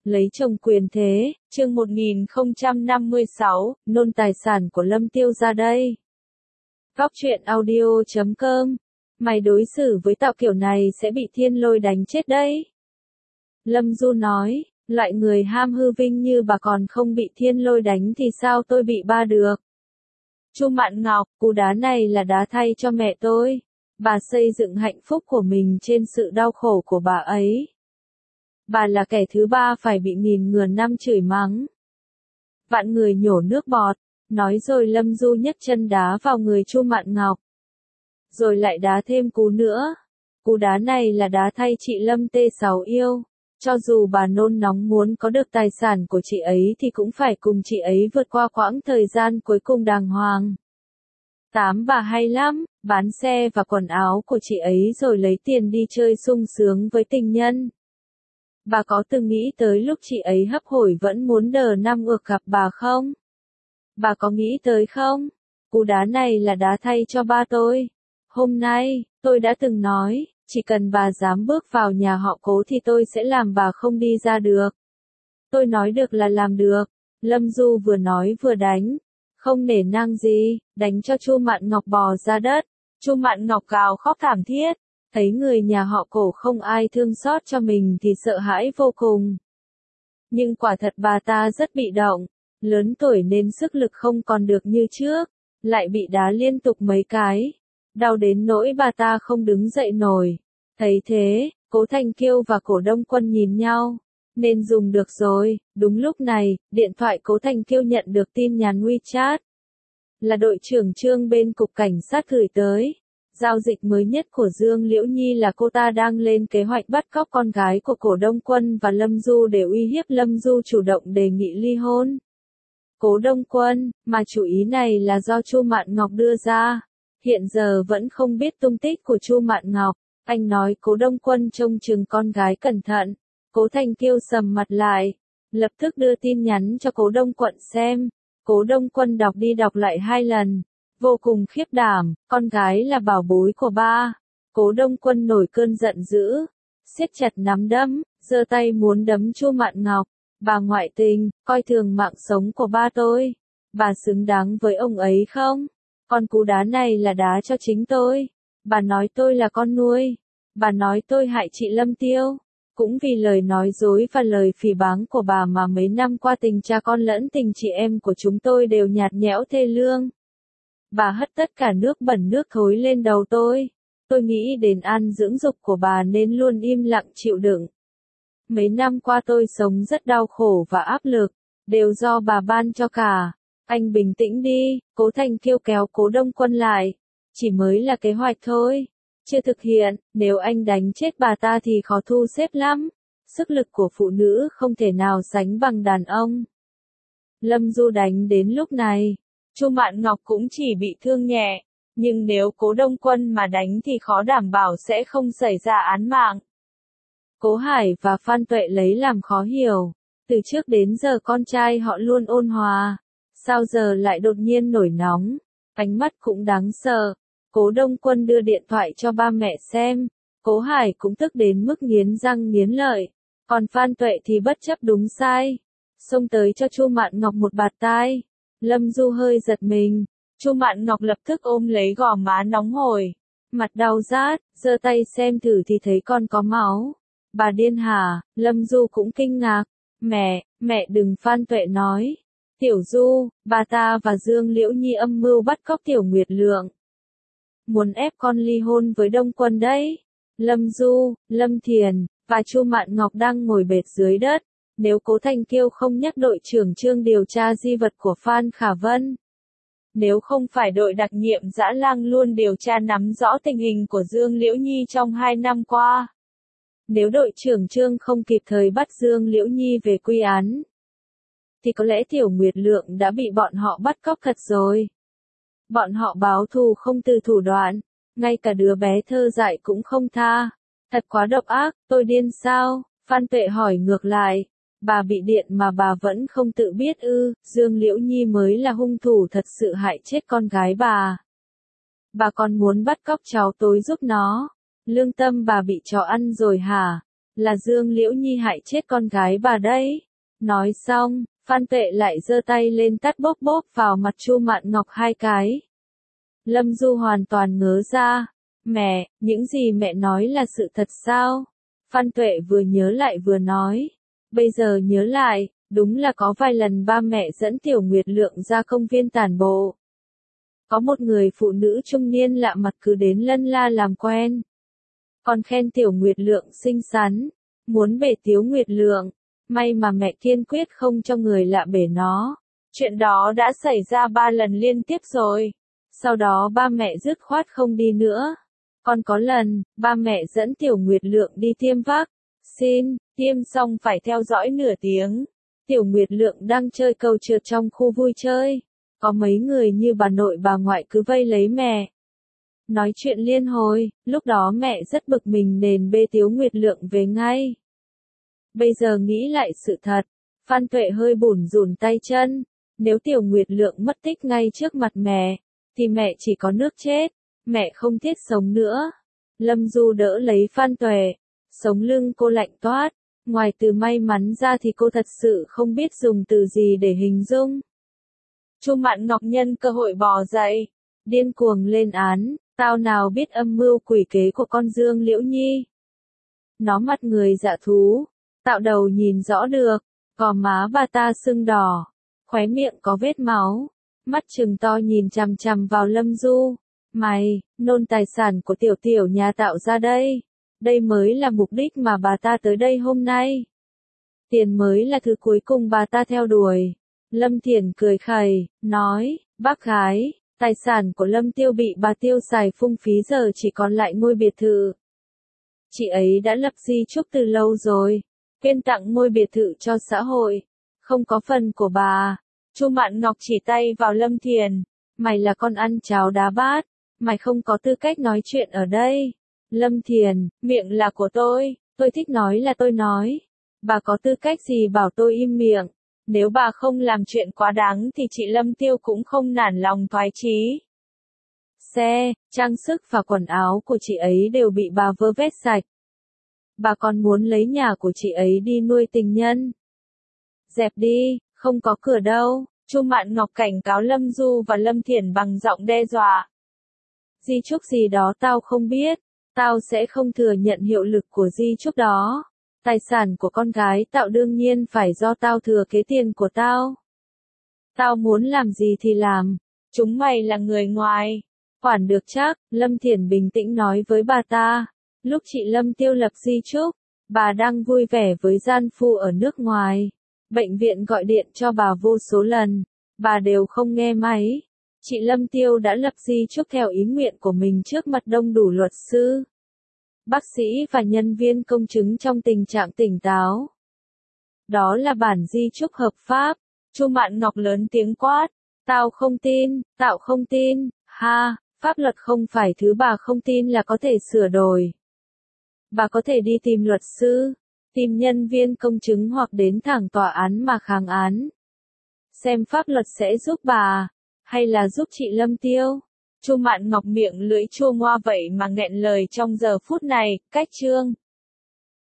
Lấy chồng quyền thế, chương 1056, nôn tài sản của Lâm Tiêu ra đây. Góc truyện audio.com. Mày đối xử với tao kiểu này sẽ bị thiên lôi đánh chết đấy. Lâm Du nói, loại người ham hư vinh như bà còn không bị thiên lôi đánh thì sao tôi bị ba được. Chu Mạn Ngọc, cú đá này là đá thay cho mẹ tôi. Bà xây dựng hạnh phúc của mình trên sự đau khổ của bà ấy. Bà là kẻ thứ ba phải bị nghìn ngàn năm chửi mắng. Vạn người nhổ nước bọt, nói rồi Lâm Du nhấc chân đá vào người Chu Mạn Ngọc. Rồi lại đá thêm cú nữa. Cú đá này là đá thay chị Lâm T6 yêu. Cho dù bà nôn nóng muốn có được tài sản của chị ấy thì cũng phải cùng chị ấy vượt qua quãng thời gian cuối cùng đàng hoàng. Bà hay lắm, bán xe và quần áo của chị ấy rồi lấy tiền đi chơi sung sướng với tình nhân. Bà có từng nghĩ tới lúc chị ấy hấp hối vẫn muốn đờ năm ược gặp bà không? Bà có nghĩ tới không? Cú đá này là đá thay cho ba tôi. Hôm nay, tôi đã từng nói, chỉ cần bà dám bước vào nhà họ Cố thì tôi sẽ làm bà không đi ra được. Tôi nói được là làm được. Lâm Du vừa nói vừa đánh. Không nể nang gì, đánh cho Chu Mạn Ngọc bò ra đất. Chu Mạn Ngọc gào khóc thảm thiết. Thấy người nhà họ Cổ không ai thương xót cho mình thì sợ hãi vô cùng. Nhưng quả thật bà ta rất bị động. Lớn tuổi nên sức lực không còn được như trước. Lại bị đá liên tục mấy cái. Đau đến nỗi bà ta không đứng dậy nổi. Thấy thế, Cố Thanh Kiêu và Cổ Đông Quân nhìn nhau. Nên dùng được rồi. Đúng lúc này, điện thoại Cố Thanh Kiêu nhận được tin nhắn WeChat. Là đội trưởng Trương bên cục cảnh sát gửi tới. Giao dịch mới nhất của Dương Liễu Nhi là cô ta đang lên kế hoạch bắt cóc con gái của Cổ Đông Quân và Lâm Du để uy hiếp Lâm Du chủ động đề nghị ly hôn. Cố Đông Quân, mà chủ ý này là do Chu Mạn Ngọc đưa ra. Hiện giờ vẫn không biết tung tích của Chu Mạn Ngọc. Anh nói Cố Đông Quân trông chừng con gái cẩn thận. Cố Thanh Kiêu sầm mặt lại. Lập tức đưa tin nhắn cho Cố Đông Quận xem. Cố Đông Quân đọc đi đọc lại 2 lần. Vô cùng khiếp đảm, con gái là bảo bối của ba. Cố Đông Quân nổi cơn giận dữ. Siết chặt nắm đấm, giơ tay muốn đấm Chu Mạn Ngọc. Bà ngoại tình, coi thường mạng sống của ba tôi. Bà xứng đáng với ông ấy không? Con cú đá này là đá cho chính tôi. Bà nói tôi là con nuôi. Bà nói tôi hại chị Lâm Tiêu. Cũng vì lời nói dối và lời phỉ báng của bà mà mấy năm qua tình cha con lẫn tình chị em của chúng tôi đều nhạt nhẽo thê lương. Bà hất tất cả nước bẩn nước thối lên đầu tôi. Tôi nghĩ đến an dưỡng dục của bà nên luôn im lặng chịu đựng. Mấy năm qua tôi sống rất đau khổ và áp lực, đều do bà ban cho cả. Anh bình tĩnh đi, Cố Thanh Kiêu kéo Cố Đông Quân lại. Chỉ mới là kế hoạch thôi. Chưa thực hiện, nếu anh đánh chết bà ta thì khó thu xếp lắm. Sức lực của phụ nữ không thể nào sánh bằng đàn ông. Lâm Du đánh đến lúc này. Chu Mạn Ngọc cũng chỉ bị thương nhẹ, nhưng nếu Cố Đông Quân mà đánh thì khó đảm bảo sẽ không xảy ra án mạng. Cố Hải và Phan Tuệ lấy làm khó hiểu, từ trước đến giờ con trai họ luôn ôn hòa, sao giờ lại đột nhiên nổi nóng, ánh mắt cũng đáng sợ. Cố Đông Quân đưa điện thoại cho ba mẹ xem, Cố Hải cũng tức đến mức nghiến răng nghiến lợi, còn Phan Tuệ thì bất chấp đúng sai, xông tới cho Chu Mạn Ngọc một bạt tai. Lâm Du hơi giật mình, Chu Mạn Ngọc lập tức ôm lấy gò má nóng hổi, mặt đau rát, giơ tay xem thử thì thấy con có máu. Bà điên hả? Lâm Du cũng kinh ngạc. Mẹ đừng, Phan Tuệ nói. Tiểu Du, bà ta và Dương Liễu Nhi âm mưu bắt cóc Tiểu Nguyệt Lượng. Muốn ép con ly hôn với Đông Quân đấy. Lâm Du, Lâm Thiền, và Chu Mạn Ngọc đang ngồi bệt dưới đất. Nếu Cố Thanh Kiêu không nhắc đội trưởng Trương điều tra di vật của Phan Khả Vân. Nếu không phải đội đặc nhiệm Dã Lang luôn điều tra nắm rõ tình hình của Dương Liễu Nhi trong 2 năm qua. Nếu đội trưởng Trương không kịp thời bắt Dương Liễu Nhi về quy án, thì có lẽ Tiểu Nguyệt Lượng đã bị bọn họ bắt cóc thật rồi. Bọn họ báo thù không từ thủ đoạn, ngay cả đứa bé thơ dại cũng không tha. Thật quá độc ác, tôi điên sao? Phan Tuệ hỏi ngược lại. Bà bị điện mà bà vẫn không tự biết ư? Dương Liễu Nhi mới là hung thủ thật sự hại chết con gái bà. Bà còn muốn bắt cóc cháu tôi giúp nó. Lương tâm bà bị chó ăn rồi hả? là Dương Liễu Nhi hại chết con gái bà đấy. Nói xong, Phan Tuệ lại giơ tay lên tát bóp bóp vào mặt Chu Mạn Ngọc 2 cái. Lâm Du hoàn toàn ngớ ra. Mẹ, những gì mẹ nói là sự thật sao? Phan Tuệ vừa nhớ lại vừa nói. Bây giờ nhớ lại, đúng là có vài lần ba mẹ dẫn Tiểu Nguyệt Lượng ra công viên tản bộ. Có một người phụ nữ trung niên lạ mặt cứ đến lân la làm quen. Còn khen Tiểu Nguyệt Lượng xinh xắn, muốn bể Tiếu Nguyệt Lượng. May mà mẹ kiên quyết không cho người lạ bể nó. Chuyện đó đã xảy ra 3 lần liên tiếp rồi. Sau đó ba mẹ dứt khoát không đi nữa. Còn có lần, ba mẹ dẫn Tiểu Nguyệt Lượng đi tiêm vaccine, tiêm xong phải theo dõi nửa tiếng. Tiểu Nguyệt Lượng đang chơi cầu trượt trong khu vui chơi. Có mấy người như bà nội bà ngoại cứ vây lấy mẹ. Nói chuyện liên hồi, lúc đó mẹ rất bực mình nên bê Tiếu Nguyệt Lượng về ngay. Bây giờ nghĩ lại sự thật, Phan Tuệ hơi bủn rủn tay chân. Nếu Tiểu Nguyệt Lượng mất tích ngay trước mặt mẹ, thì mẹ chỉ có nước chết, mẹ không thiết sống nữa. Lâm Du đỡ lấy Phan Tuệ, sống lưng cô lạnh toát. Ngoài từ may mắn ra thì cô thật sự không biết dùng từ gì để hình dung. Chu Mạn Ngọc nhân cơ hội bò dậy, điên cuồng lên án, tao nào biết âm mưu quỷ kế của con Dương Liễu Nhi. Nó mặt người dạ thú, tạo đầu nhìn rõ được, gò má bà ta sưng đỏ, khóe miệng có vết máu, mắt trừng to nhìn chằm chằm vào Lâm Du. Mày, nôn tài sản của tiểu tiểu nhà tạo ra đây. Đây mới là mục đích mà bà ta tới đây hôm nay. Tiền mới là thứ cuối cùng bà ta theo đuổi. Lâm Thiển cười khẩy, nói, bác gái, tài sản của Lâm Tiêu bị bà tiêu xài phung phí giờ chỉ còn lại ngôi biệt thự. Chị ấy đã lập di chúc từ lâu rồi, quyên tặng ngôi biệt thự cho xã hội, không có phần của bà. Chu Mạn Ngọc chỉ tay vào Lâm Thiển, mày là con ăn cháo đá bát, mày không có tư cách nói chuyện ở đây. Lâm Thiển, miệng là của tôi thích nói là tôi nói. Bà có tư cách gì bảo tôi im miệng? Nếu bà không làm chuyện quá đáng thì chị Lâm Tiêu cũng không nản lòng thoái chí. Xe, trang sức và quần áo của chị ấy đều bị bà vơ vét sạch. Bà còn muốn lấy nhà của chị ấy đi nuôi tình nhân. Dẹp đi, không có cửa đâu. Chu Mạn Ngọc cảnh cáo Lâm Du và Lâm Thiển bằng giọng đe dọa. Di chúc gì đó tao không biết. Tao sẽ không thừa nhận hiệu lực của di chúc đó. Tài sản của con gái tao đương nhiên phải do tao thừa kế tiền của tao. Tao muốn làm gì thì làm. Chúng mày là người ngoài. Quản được chắc, Lâm Thiển bình tĩnh nói với bà ta. Lúc chị Lâm Tiêu lập di chúc, bà đang vui vẻ với gian phu ở nước ngoài. Bệnh viện gọi điện cho bà vô số lần, bà đều không nghe máy. Chị Lâm Tiêu đã lập di chúc theo ý nguyện của mình trước mặt đông đủ luật sư, bác sĩ và nhân viên công chứng trong tình trạng tỉnh táo. Đó là bản di chúc hợp pháp. Chu Mạn Ngọc lớn tiếng quát. Tao không tin, ha, pháp luật không phải thứ bà không tin là có thể sửa đổi. Bà có thể đi tìm luật sư, tìm nhân viên công chứng hoặc đến thẳng tòa án mà kháng án. Xem pháp luật sẽ giúp bà, hay là giúp chị Lâm Tiêu. Chu Mạn Ngọc miệng lưỡi chua ngoa vậy mà nghẹn lời trong giờ phút này. Cách chương